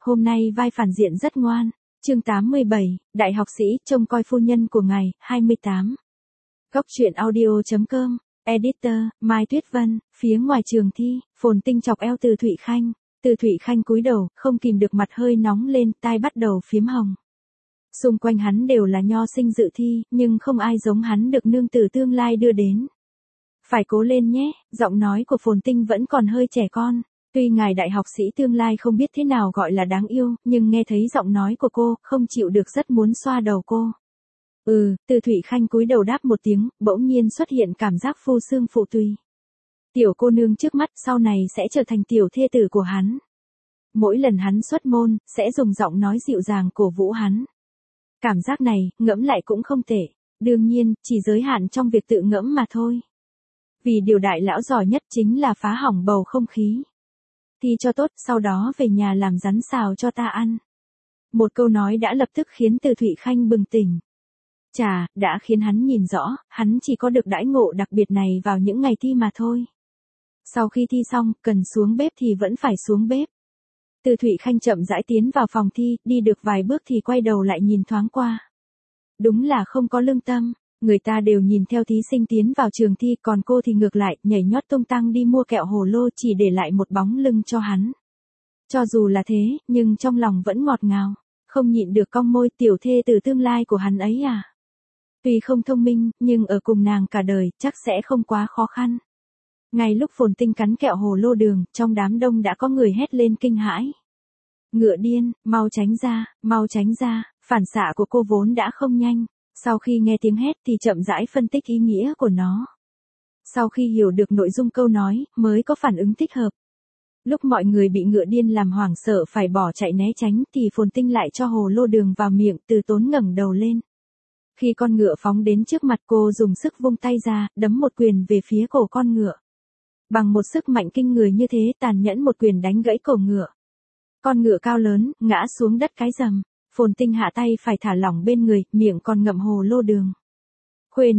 hôm nay vai phản diện rất ngoan. Chương 87, Đại học sĩ trông coi phu nhân của ngài, 28. Góc truyện audio.com, Editor, Mai Tuyết Vân, phía ngoài trường thi, Phồn Tinh chọc eo Từ Thụy Khanh. Từ Thụy Khanh cúi đầu, không kìm được mặt hơi nóng lên, tai bắt đầu phiếm hồng. Xung quanh hắn đều là nho sinh dự thi, nhưng không ai giống hắn được nương tử tương lai đưa đến. Phải cố lên nhé, giọng nói của Phồn Tinh vẫn còn hơi trẻ con. Tuy ngài đại học sĩ tương lai không biết thế nào gọi là đáng yêu, nhưng nghe thấy giọng nói của cô, không chịu được rất muốn xoa đầu cô. Từ Thụy Khanh cúi đầu đáp một tiếng, bỗng nhiên xuất hiện cảm giác phu xương phụ tùy. Tiểu cô nương trước mắt sau này sẽ trở thành tiểu thê tử của hắn. Mỗi lần hắn xuất môn, sẽ dùng giọng nói dịu dàng cổ vũ hắn. Cảm giác này, ngẫm lại cũng không tệ. Đương nhiên, chỉ giới hạn trong việc tự ngẫm mà thôi. Vì điều đại lão giỏi nhất chính là phá hỏng bầu không khí. Thi cho tốt, sau đó về nhà làm rắn xào cho ta ăn. Một câu nói đã lập tức khiến Từ Thụy Khanh bừng tỉnh. Chà, đã khiến hắn nhìn rõ, hắn chỉ có được đãi ngộ đặc biệt này vào những ngày thi mà thôi. Sau khi thi xong, cần xuống bếp thì vẫn phải xuống bếp. Từ Thụy Khanh chậm rãi tiến vào phòng thi, đi được vài bước thì quay đầu lại nhìn thoáng qua. Đúng là không có lương tâm, người ta đều nhìn theo thí sinh tiến vào trường thi, còn cô thì ngược lại, nhảy nhót tung tăng đi mua kẹo hồ lô chỉ để lại một bóng lưng cho hắn. Cho dù là thế, nhưng trong lòng vẫn ngọt ngào, không nhịn được cong môi, tiểu thê từ tương lai của hắn ấy à. Tuy không thông minh, nhưng ở cùng nàng cả đời, chắc sẽ không quá khó khăn. Ngay lúc Phồn Tinh cắn kẹo hồ lô đường, trong đám đông đã có người hét lên kinh hãi. Ngựa điên, mau tránh ra, phản xạ của cô vốn đã không nhanh. Sau khi nghe tiếng hét thì chậm rãi phân tích ý nghĩa của nó. Sau khi hiểu được nội dung câu nói, mới có phản ứng thích hợp. Lúc mọi người bị ngựa điên làm hoảng sợ phải bỏ chạy né tránh thì Phồn Tinh lại cho hồ lô đường vào miệng, Từ Tốn ngẩng đầu lên. Khi con ngựa phóng đến trước mặt cô dùng sức vung tay ra, đấm một quyền về phía cổ con ngựa. Bằng một sức mạnh kinh người như thế, tàn nhẫn một quyền đánh gãy cổ ngựa. Con ngựa cao lớn, ngã xuống đất cái rầm. Phồn Tinh hạ tay phải thả lỏng bên người, miệng còn ngậm hồ lô đường. Khuê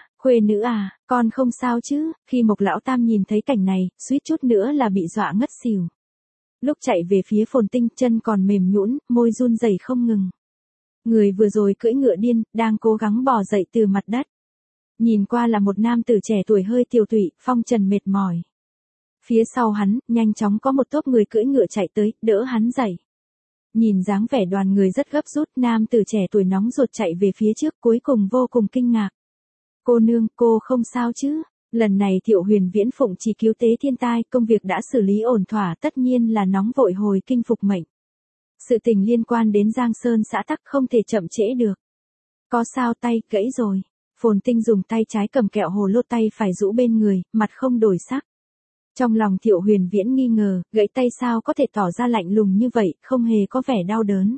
nữ à, con không sao chứ? Khi Mộc lão tam nhìn thấy cảnh này, suýt chút nữa là bị dọa ngất xỉu. Lúc chạy về phía Phồn Tinh, chân còn mềm nhũn, môi run rẩy không ngừng. Người vừa rồi cưỡi ngựa điên, đang cố gắng bò dậy từ mặt đất. Nhìn qua là một nam tử trẻ tuổi hơi tiều tụy, phong trần mệt mỏi. Phía sau hắn, nhanh chóng có một tốp người cưỡi ngựa chạy tới, đỡ hắn dậy. Nhìn dáng vẻ đoàn người rất gấp rút, nam tử trẻ tuổi nóng ruột chạy về phía trước, cuối cùng vô cùng kinh ngạc. Cô nương, cô không sao chứ? Lần này Thiệu Huyền Viễn phụng chỉ cứu tế thiên tai, công việc đã xử lý ổn thỏa, tất nhiên là nóng vội hồi kinh phục mệnh. Sự tình liên quan đến Giang Sơn xã tắc không thể chậm trễ được. Có sao tay gãy rồi? Phồn Tinh dùng tay trái cầm kẹo hồ lô, tay phải rũ bên người, mặt không đổi sắc. Trong lòng Thiệu Huyền Viễn nghi ngờ, gãy tay sao có thể tỏ ra lạnh lùng như vậy, không hề có vẻ đau đớn.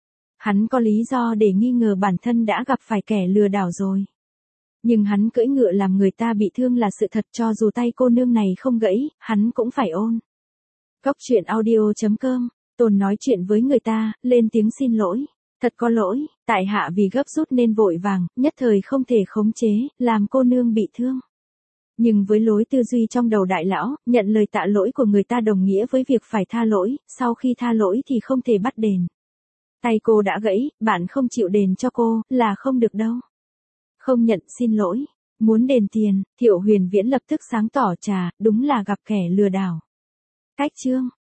Hắn có lý do để nghi ngờ bản thân đã gặp phải kẻ lừa đảo rồi. Nhưng hắn cưỡi ngựa làm người ta bị thương là sự thật, cho dù tay cô nương này không gãy, hắn cũng phải ôn. Góc truyện audio.com, Tồn nói chuyện với người ta, lên tiếng xin lỗi. Thật có lỗi, tại hạ vì gấp rút nên vội vàng, nhất thời không thể khống chế, làm cô nương bị thương. Nhưng với lối tư duy trong đầu đại lão, nhận lời tạ lỗi của người ta đồng nghĩa với việc phải tha lỗi, sau khi tha lỗi thì không thể bắt đền. Tay cô đã gãy, bạn không chịu đền cho cô, là không được đâu. Không nhận xin lỗi, muốn đền tiền, Thiệu Huyền Viễn lập tức sáng tỏ, đúng là gặp kẻ lừa đảo. Cách chương.